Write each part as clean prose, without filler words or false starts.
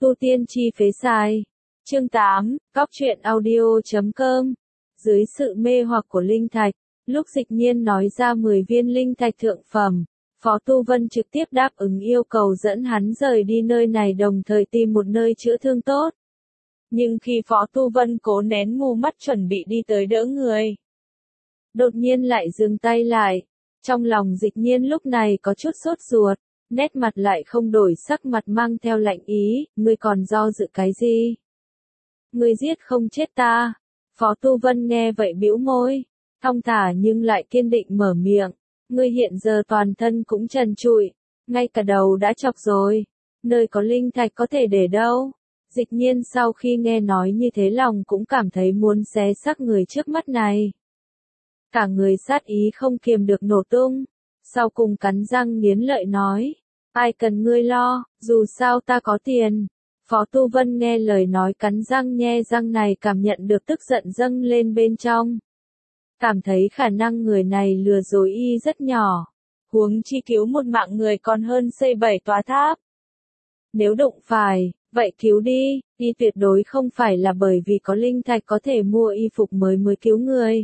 Tu tiên chi phế sai. Chương 8, Cóc truyện audio.com. Dưới sự mê hoặc của linh thạch, lúc Dịch Nhiên nói ra 10 viên linh thạch thượng phẩm, Phó Tu Vân trực tiếp đáp ứng yêu cầu dẫn hắn rời đi nơi này, đồng thời tìm một nơi chữa thương tốt. Nhưng khi Phó Tu Vân cố nén mù mắt chuẩn bị đi tới đỡ người, đột nhiên lại dừng tay lại. Trong lòng Dịch Nhiên lúc này có chút sốt ruột, nét mặt lại không đổi sắc, mặt mang theo lạnh ý, ngươi còn do dự cái gì? Ngươi giết không chết ta. Phó Tu Vân nghe vậy bĩu môi, thong thả nhưng lại kiên định mở miệng, ngươi hiện giờ toàn thân cũng trần trụi, ngay cả đầu đã chọc rồi, nơi có linh thạch có thể để đâu? Dịch Nhiên sau khi nghe nói như thế lòng cũng cảm thấy muốn xé xác người trước mắt này. Cả người sát ý không kiềm được nổ tung, sau cùng cắn răng nghiến lợi nói, ai cần ngươi lo, dù sao ta có tiền. Phó Tu Vân nghe lời nói cắn răng nhe răng này, cảm nhận được tức giận dâng lên bên trong. Cảm thấy khả năng người này lừa dối y rất nhỏ, huống chi cứu một mạng người còn hơn xây 7 tòa tháp. Nếu đụng phải, vậy cứu đi, y tuyệt đối không phải là bởi vì có linh thạch có thể mua y phục mới cứu người.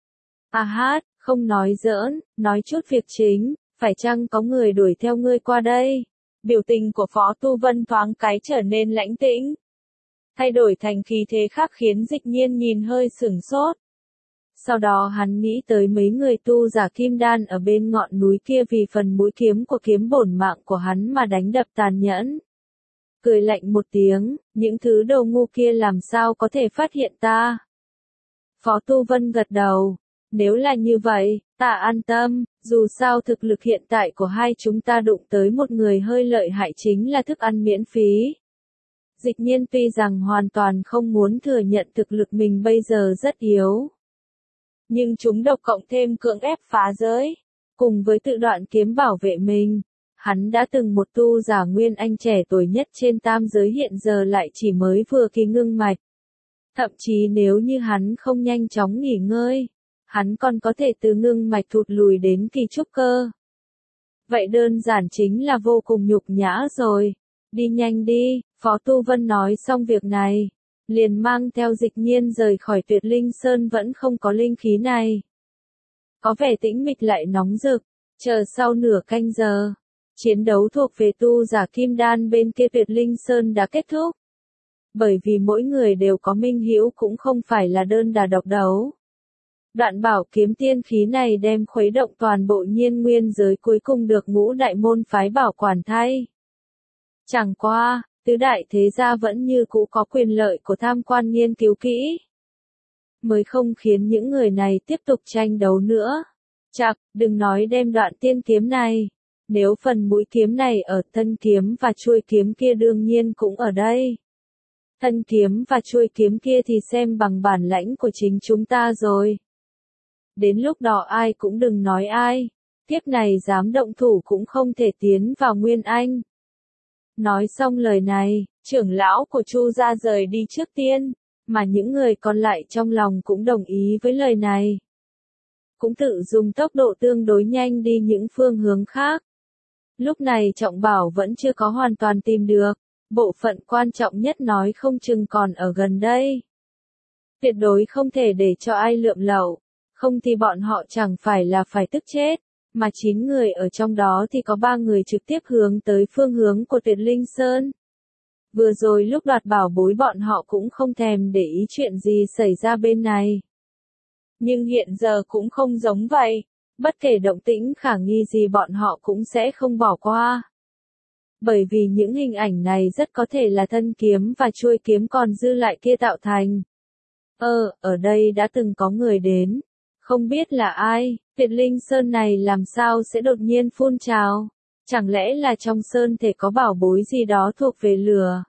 À hát, không nói giỡn, nói chút việc chính, phải chăng có người đuổi theo ngươi qua đây? Biểu tình của Phó Tu Vân thoáng cái trở nên lãnh tĩnh, thay đổi thành khí thế khác khiến Dịch Nhiên nhìn hơi sửng sốt. Sau đó hắn nghĩ tới mấy người tu giả kim đan ở bên ngọn núi kia vì phần mũi kiếm của kiếm bổn mạng của hắn mà đánh đập tàn nhẫn. Cười lạnh một tiếng, những thứ đồ ngu kia làm sao có thể phát hiện ta? Phó Tu Vân gật đầu, nếu là như vậy, ta an tâm, dù sao thực lực hiện tại của hai chúng ta đụng tới một người hơi lợi hại chính là thức ăn miễn phí. Dịch Nhiên tuy rằng hoàn toàn không muốn thừa nhận thực lực mình bây giờ rất yếu, nhưng chúng độc cộng thêm cưỡng ép phá giới, cùng với tự đoạn kiếm bảo vệ mình, hắn đã từng một tu giả nguyên anh trẻ tuổi nhất trên tam giới, hiện giờ lại chỉ mới vừa kỳ ngưng mạch. Thậm chí nếu như hắn không nhanh chóng nghỉ ngơi, hắn còn có thể từ ngưng mạch thụt lùi đến kỳ trúc cơ. Vậy đơn giản chính là vô cùng nhục nhã rồi. Đi nhanh đi, Phó Tu Vân nói xong việc này, liền mang theo Dịch Nhiên rời khỏi Tuyệt Linh Sơn. Vẫn không có linh khí này, có vẻ tĩnh mịch lại nóng rực. Chờ sau nửa canh giờ, chiến đấu thuộc về tu giả kim đan bên kia Tuyệt Linh Sơn đã kết thúc. Bởi vì mỗi người đều có minh hữu, cũng không phải là đơn đà độc đấu. Đoạn bảo kiếm tiên khí này đem khuấy động toàn bộ nhiên nguyên giới, cuối cùng được Ngũ Đại môn phái bảo quản thay. Chẳng qua, tứ đại thế gia vẫn như cũ có quyền lợi của tham quan nghiên cứu kỹ, mới không khiến những người này tiếp tục tranh đấu nữa. Chạc, đừng nói đem đoạn tiên kiếm này, nếu phần mũi kiếm này ở, thân kiếm và chuôi kiếm kia đương nhiên cũng ở đây. Thân kiếm và chuôi kiếm kia thì xem bằng bản lãnh của chính chúng ta rồi. Đến lúc đó ai cũng đừng nói ai, tiếp này dám động thủ cũng không thể tiến vào Nguyên Anh. Nói xong lời này, trưởng lão của Chu gia rời đi trước tiên, mà những người còn lại trong lòng cũng đồng ý với lời này. Cũng tự dùng tốc độ tương đối nhanh đi những phương hướng khác. Lúc này Trọng Bảo vẫn chưa có hoàn toàn tìm được, bộ phận quan trọng nhất nói không chừng còn ở gần đây. Tuyệt đối không thể để cho ai lượm lậu, không thì bọn họ chẳng phải là phải tức chết, mà 9 người ở trong đó thì có 3 người trực tiếp hướng tới phương hướng của Tuyệt Linh Sơn. Vừa rồi lúc đoạt bảo bối bọn họ cũng không thèm để ý chuyện gì xảy ra bên này. Nhưng hiện giờ cũng không giống vậy, bất kể động tĩnh khả nghi gì bọn họ cũng sẽ không bỏ qua. Bởi vì những hình ảnh này rất có thể là thân kiếm và chuôi kiếm còn dư lại kia tạo thành. Ở đây đã từng có người đến, không biết là ai. Tuyệt Linh Sơn này làm sao sẽ đột nhiên phun trào? Chẳng lẽ là trong sơn thể có bảo bối gì đó thuộc về lửa?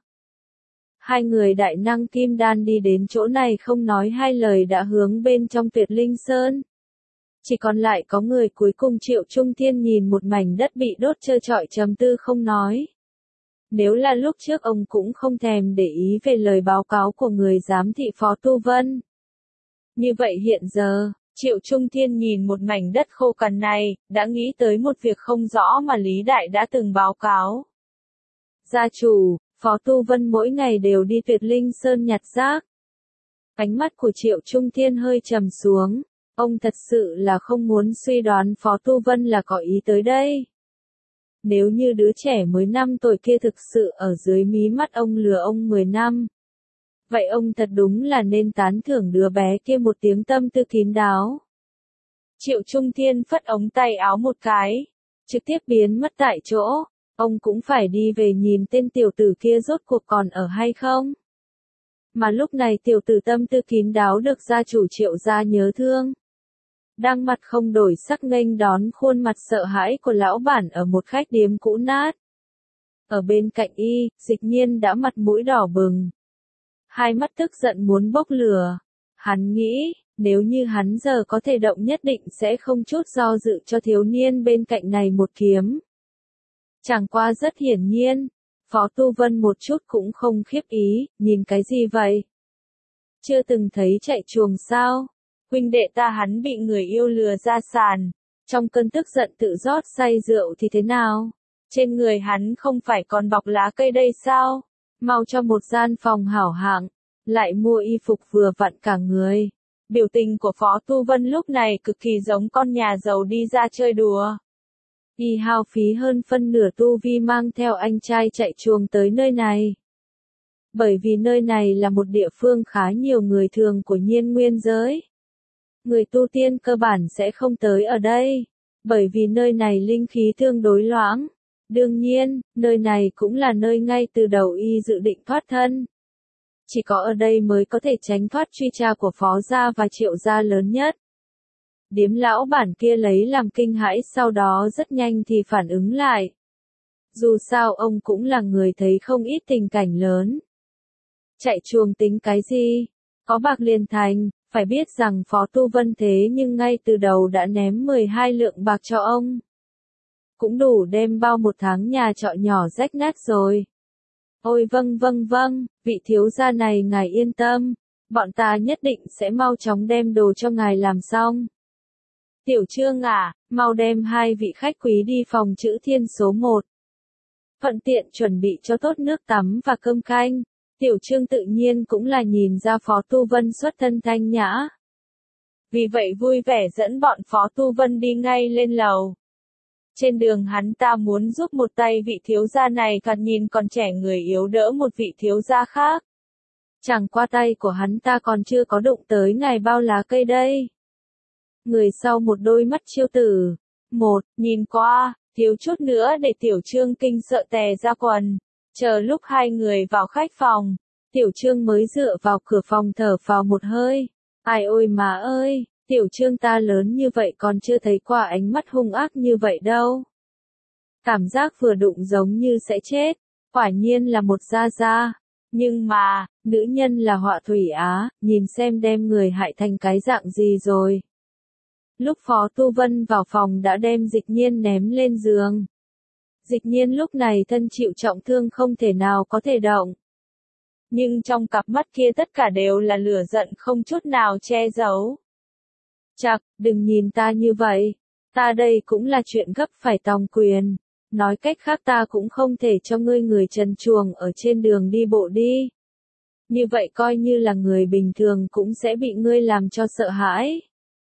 Hai người đại năng kim đan đi đến chỗ này không nói hai lời đã hướng bên trong Tuyệt Linh Sơn. Chỉ còn lại có người cuối cùng Triệu Trung Thiên nhìn một mảnh đất bị đốt trơ trọi trầm tư không nói. Nếu là lúc trước ông cũng không thèm để ý về lời báo cáo của người giám thị Phó Tu Vân. Như vậy hiện giờ, Triệu Trung Thiên nhìn một mảnh đất khô cằn này, đã nghĩ tới một việc không rõ mà Lý Đại đã từng báo cáo. Gia chủ, Phó Tu Vân mỗi ngày đều đi Tuyệt Linh Sơn nhặt rác. Ánh mắt của Triệu Trung Thiên hơi trầm xuống, ông thật sự là không muốn suy đoán Phó Tu Vân là có ý tới đây. Nếu như đứa trẻ mới 5 tuổi kia thực sự ở dưới mí mắt ông lừa ông 10 năm. Vậy ông thật đúng là nên tán thưởng đứa bé kia một tiếng tâm tư kín đáo. Triệu Trung Thiên phất ống tay áo một cái, trực tiếp biến mất tại chỗ, ông cũng phải đi về nhìn tên tiểu tử kia rốt cuộc còn ở hay không. Mà lúc này tiểu tử tâm tư kín đáo được gia chủ Triệu gia nhớ thương. Đang mặt không đổi sắc nghênh đón khuôn mặt sợ hãi của lão bản ở một khách điếm cũ nát. Ở bên cạnh y, Dịch Nhiên đã mặt mũi đỏ bừng. Hai mắt tức giận muốn bốc lửa. Hắn nghĩ, nếu như hắn giờ có thể động nhất định sẽ không chút do dự cho thiếu niên bên cạnh này một kiếm. Chẳng qua rất hiển nhiên, Phó Tu Vân một chút cũng không khiếp ý, nhìn cái gì vậy? Chưa từng thấy chạy chuồng sao? Huynh đệ ta hắn bị người yêu lừa ra sàn, trong cơn tức giận tự rót say rượu thì thế nào? Trên người hắn không phải còn bọc lá cây đây sao? Mau cho một gian phòng hảo hạng, lại mua y phục vừa vặn cả người. Biểu tình của Phó Tu Vân lúc này cực kỳ giống con nhà giàu đi ra chơi đùa. Y hao phí hơn phân nửa tu vi mang theo anh trai chạy chuồng tới nơi này. Bởi vì nơi này là một địa phương khá nhiều người thường của Nhiên Nguyên giới. Người tu tiên cơ bản sẽ không tới ở đây, bởi vì nơi này linh khí tương đối loãng. Đương nhiên, nơi này cũng là nơi ngay từ đầu y dự định thoát thân. Chỉ có ở đây mới có thể tránh thoát truy tra của Phó gia và Triệu gia lớn nhất. Điếm lão bản kia lấy làm kinh hãi, sau đó rất nhanh thì phản ứng lại. Dù sao ông cũng là người thấy không ít tình cảnh lớn. Chạy chuồng tính cái gì? Có bạc liền thành, phải biết rằng Phó Tu Vân thế nhưng ngay từ đầu đã ném 12 lượng bạc cho ông. Cũng đủ đem bao một tháng nhà trọ nhỏ rách nát rồi. Ôi vâng, vị thiếu gia này ngài yên tâm, bọn ta nhất định sẽ mau chóng đem đồ cho ngài làm xong. Tiểu Trương à, mau đem 2 vị khách quý đi phòng chữ thiên số 1. Thuận tiện chuẩn bị cho tốt nước tắm và cơm canh. Tiểu Trương tự nhiên cũng là nhìn ra Phó Tu Vân xuất thân thanh nhã. Vì vậy vui vẻ dẫn bọn Phó Tu Vân đi ngay lên lầu. Trên đường hắn ta muốn giúp một tay vị thiếu gia này thoạt nhìn còn trẻ người yếu đỡ một vị thiếu gia khác. Chẳng qua tay của hắn ta còn chưa có đụng tới ngài bao lá cây đây. Người sau một đôi mắt chiêu tử. Một, nhìn qua, thiếu chút nữa để Tiểu Trương kinh sợ tè ra quần. Chờ lúc hai người vào khách phòng, Tiểu Trương mới dựa vào cửa phòng thở phào một hơi. Ai ôi má ơi, Tiểu Trương ta lớn như vậy còn chưa thấy qua ánh mắt hung ác như vậy đâu. Cảm giác vừa đụng giống như sẽ chết, quả nhiên là một gia gia. Nhưng mà, nữ nhân là họa thủy á, nhìn xem đem người hại thành cái dạng gì rồi. Lúc Phó Tu Vân vào phòng đã đem Dịch Nhiên ném lên giường. Dịch Nhiên lúc này thân chịu trọng thương không thể nào có thể động. Nhưng trong cặp mắt kia tất cả đều là lửa giận không chút nào che giấu. Chậc, đừng nhìn ta như vậy. Ta đây cũng là chuyện gấp phải tòng quyền. Nói cách khác ta cũng không thể cho ngươi người trần truồng ở trên đường đi bộ đi. Như vậy coi như là người bình thường cũng sẽ bị ngươi làm cho sợ hãi.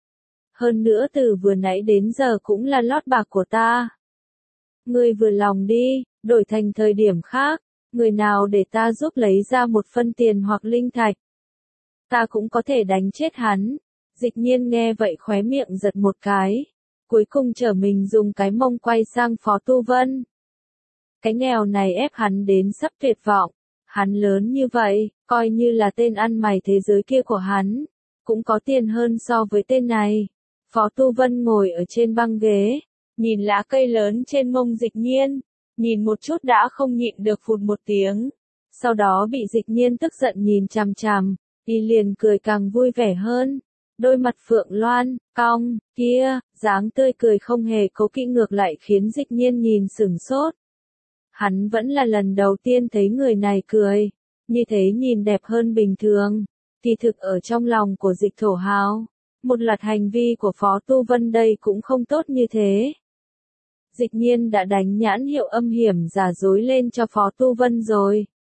Hơn nữa từ vừa nãy đến giờ cũng là lót bạc của ta. Ngươi vừa lòng đi, đổi thành thời điểm khác, người nào để ta giúp lấy ra một phân tiền hoặc linh thạch. Ta cũng có thể đánh chết hắn. Dịch Nhiên nghe vậy khóe miệng giật một cái. Cuối cùng trở mình dùng cái mông quay sang Phó Tu Vân. Cái nghèo này ép hắn đến sắp tuyệt vọng. Hắn lớn như vậy, coi như là tên ăn mày thế giới kia của hắn. Cũng có tiền hơn so với tên này. Phó Tu Vân ngồi ở trên băng ghế. Nhìn lá cây lớn trên mông Dịch Nhiên. Nhìn một chút đã không nhịn được phụt một tiếng. Sau đó bị Dịch Nhiên tức giận nhìn chằm chằm. Y liền cười càng vui vẻ hơn. Đôi mặt phượng loan, cong, kia, dáng tươi cười không hề cố kỵ ngược lại khiến Dịch Nhiên nhìn sửng sốt. Hắn vẫn là lần đầu tiên thấy người này cười, như thế nhìn đẹp hơn bình thường. Kỳ thực ở trong lòng của Dịch Thổ Hào, một loạt hành vi của Phó Tu Vân đây cũng không tốt như thế. Dịch Nhiên đã đánh nhãn hiệu âm hiểm giả dối lên cho Phó Tu Vân rồi.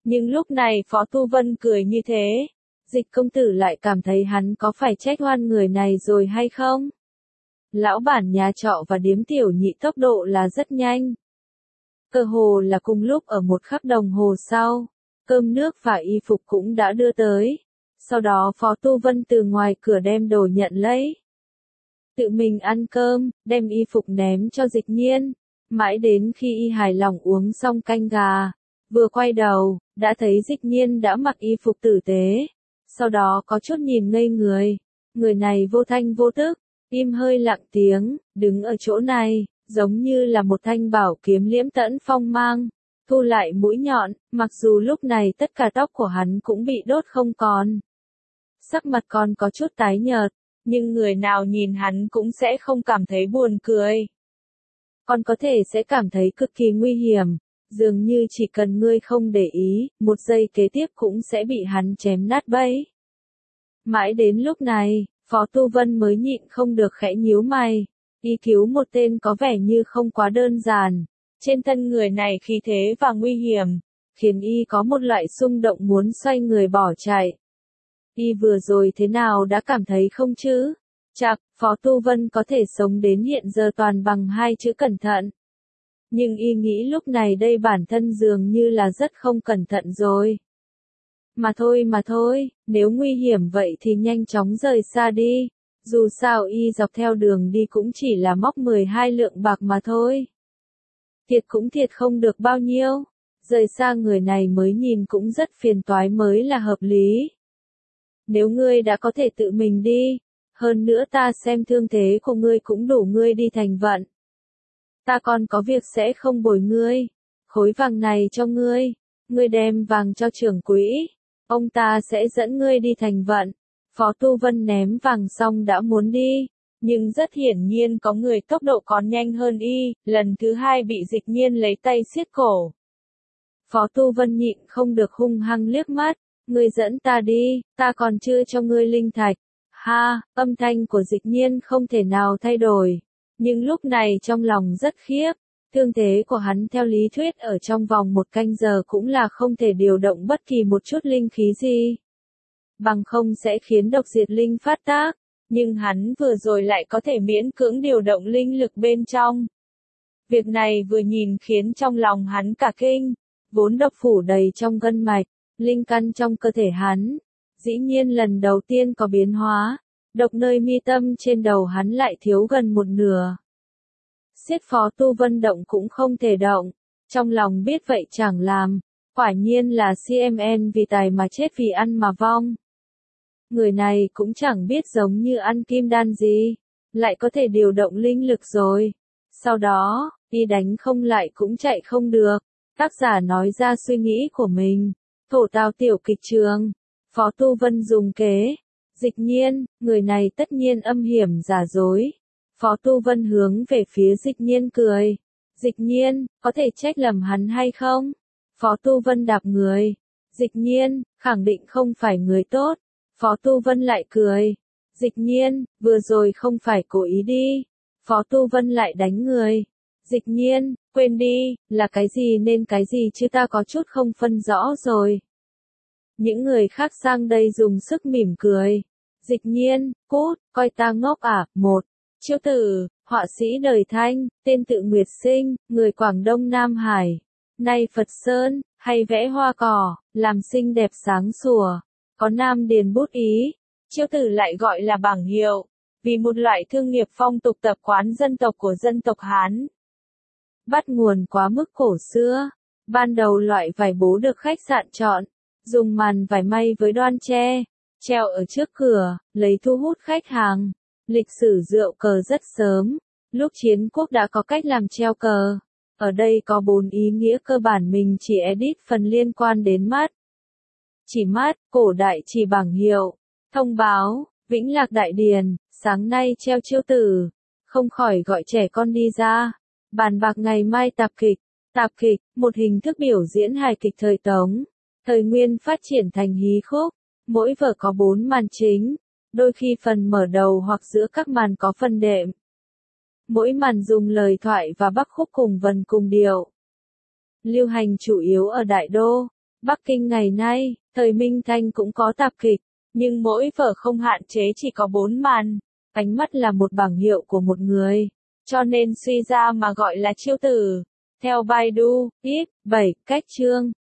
Nhưng lúc này Phó Tu Vân cười như thế, Dịch công tử lại cảm thấy hắn có phải trách oan người này rồi hay không? Lão bản nhà trọ và điếm tiểu nhị tốc độ là rất nhanh. Cơ hồ là cùng lúc ở một khắc đồng hồ sau, cơm nước và y phục cũng đã đưa tới. Sau đó Phó Tu Vân từ ngoài cửa đem đồ nhận lấy. Tự mình ăn cơm, đem y phục ném cho Dịch Nhiên. Mãi đến khi y hài lòng uống xong canh gà, vừa quay đầu, đã thấy Dịch Nhiên đã mặc y phục tử tế. Sau đó có chút nhìn ngây người. Người này vô thanh vô tức, im hơi lặng tiếng, đứng ở chỗ này, giống như là một thanh bảo kiếm liễm tẫn phong mang, thu lại mũi nhọn, mặc dù lúc này tất cả tóc của hắn cũng bị đốt không còn. Sắc mặt còn có chút tái nhợt, nhưng người nào nhìn hắn cũng sẽ không cảm thấy buồn cười. Còn có thể sẽ cảm thấy cực kỳ nguy hiểm, dường như chỉ cần ngươi không để ý, một giây kế tiếp cũng sẽ bị hắn chém nát bấy. Mãi đến lúc này, Phó Tu Vân mới nhịn không được khẽ nhíu mày. Y cứu một tên có vẻ như không quá đơn giản. Trên thân người này khí thế và nguy hiểm, khiến y có một loại xung động muốn xoay người bỏ chạy. Y vừa rồi thế nào đã cảm thấy không chứ? Chắc, Phó Tu Vân có thể sống đến hiện giờ toàn bằng hai chữ cẩn thận. Nhưng y nghĩ lúc này đây bản thân dường như là rất không cẩn thận rồi. Mà thôi, nếu nguy hiểm vậy thì nhanh chóng rời xa đi. Dù sao y dọc theo đường đi cũng chỉ là móc 12 lượng bạc mà thôi. Thiệt cũng thiệt không được bao nhiêu. Rời xa người này mới nhìn cũng rất phiền toái mới là hợp lý. Nếu ngươi đã có thể tự mình đi, hơn nữa ta xem thương thế của ngươi cũng đủ ngươi đi thành vận. Ta còn có việc sẽ không bồi ngươi. Khối vàng này cho ngươi, ngươi đem vàng cho trưởng quỹ. Ông ta sẽ dẫn ngươi đi thành vận. Phó Tu Vân ném vàng xong đã muốn đi, nhưng rất hiển nhiên có người tốc độ còn nhanh hơn y, lần thứ hai bị Dịch Nhiên lấy tay siết cổ. Phó Tu Vân nhịn không được hung hăng liếc mắt, ngươi dẫn ta đi, ta còn chưa cho ngươi linh thạch. Ha, âm thanh của Dịch Nhiên không thể nào thay đổi, nhưng lúc này trong lòng rất khiếp. Thương thế của hắn theo lý thuyết ở trong vòng một canh giờ cũng là không thể điều động bất kỳ một chút linh khí gì. Bằng không sẽ khiến độc diệt linh phát tác, nhưng hắn vừa rồi lại có thể miễn cưỡng điều động linh lực bên trong. Việc này vừa nhìn khiến trong lòng hắn cả kinh, vốn độc phủ đầy trong gân mạch, linh căn trong cơ thể hắn, dĩ nhiên lần đầu tiên có biến hóa, độc nơi mi tâm trên đầu hắn lại thiếu gần một nửa. Siết Phó Tu Vân động cũng không thể động, trong lòng biết vậy chẳng làm, quả nhiên là CMN vì tài mà chết vì ăn mà vong. Người này cũng chẳng biết giống như ăn kim đan gì, lại có thể điều động linh lực rồi. Sau đó, y đánh không lại cũng chạy không được. Tác giả nói ra suy nghĩ của mình. Thổ Tào tiểu kịch trường. Phó Tu Vân dùng kế. Dịch Nhiên, người này tất nhiên âm hiểm giả dối. Phó Tu Vân hướng về phía Dịch Nhiên cười. Dịch Nhiên, có thể trách lầm hắn hay không? Phó Tu Vân đạp người. Dịch Nhiên, khẳng định không phải người tốt. Phó Tu Vân lại cười. Dịch Nhiên, vừa rồi không phải cố ý đi. Phó Tu Vân lại đánh người. Dịch Nhiên, quên đi, là cái gì nên cái gì chứ ta có chút không phân rõ rồi. Những người khác sang đây dùng sức mỉm cười. Dịch Nhiên, cút, coi ta ngốc à? Một, Chiêu Tử, họa sĩ đời Thanh, tên tự Nguyệt Sinh, người Quảng Đông Nam Hải. Nay Phật Sơn, hay vẽ hoa cỏ, làm xinh đẹp sáng sủa. Có Nam Điền bút ý, Chiêu Tử lại gọi là bảng hiệu, vì một loại thương nghiệp phong tục tập quán dân tộc của dân tộc Hán. Bắt nguồn quá mức cổ xưa, ban đầu loại vải bố được khách sạn chọn, dùng màn vải may với đoan tre, treo ở trước cửa, lấy thu hút khách hàng. Lịch sử rượu cờ rất sớm, lúc chiến quốc đã có cách làm treo cờ. Ở đây có 4 ý nghĩa cơ bản mình chỉ edit phần liên quan đến mắt. Chỉ mắt, cổ đại chỉ bảng hiệu, thông báo, Vĩnh Lạc Đại Điền, sáng nay treo Chiêu Tử, không khỏi gọi trẻ con đi ra, bàn bạc ngày mai tạp kịch. Tạp kịch, một hình thức biểu diễn hài kịch thời Tống, thời Nguyên phát triển thành hí khúc, mỗi vở có 4 màn chính, đôi khi phần mở đầu hoặc giữa các màn có phần đệm. Mỗi màn dùng lời thoại và bắc khúc cùng vần cùng điệu. Lưu hành chủ yếu ở Đại Đô. Bắc Kinh ngày nay, thời Minh Thanh cũng có tạp kịch, nhưng mỗi vở không hạn chế chỉ có 4 màn. Ánh mắt là một bảng hiệu của một người, cho nên suy ra mà gọi là chiêu tử. Theo Baidu, ít, 7, cách chương.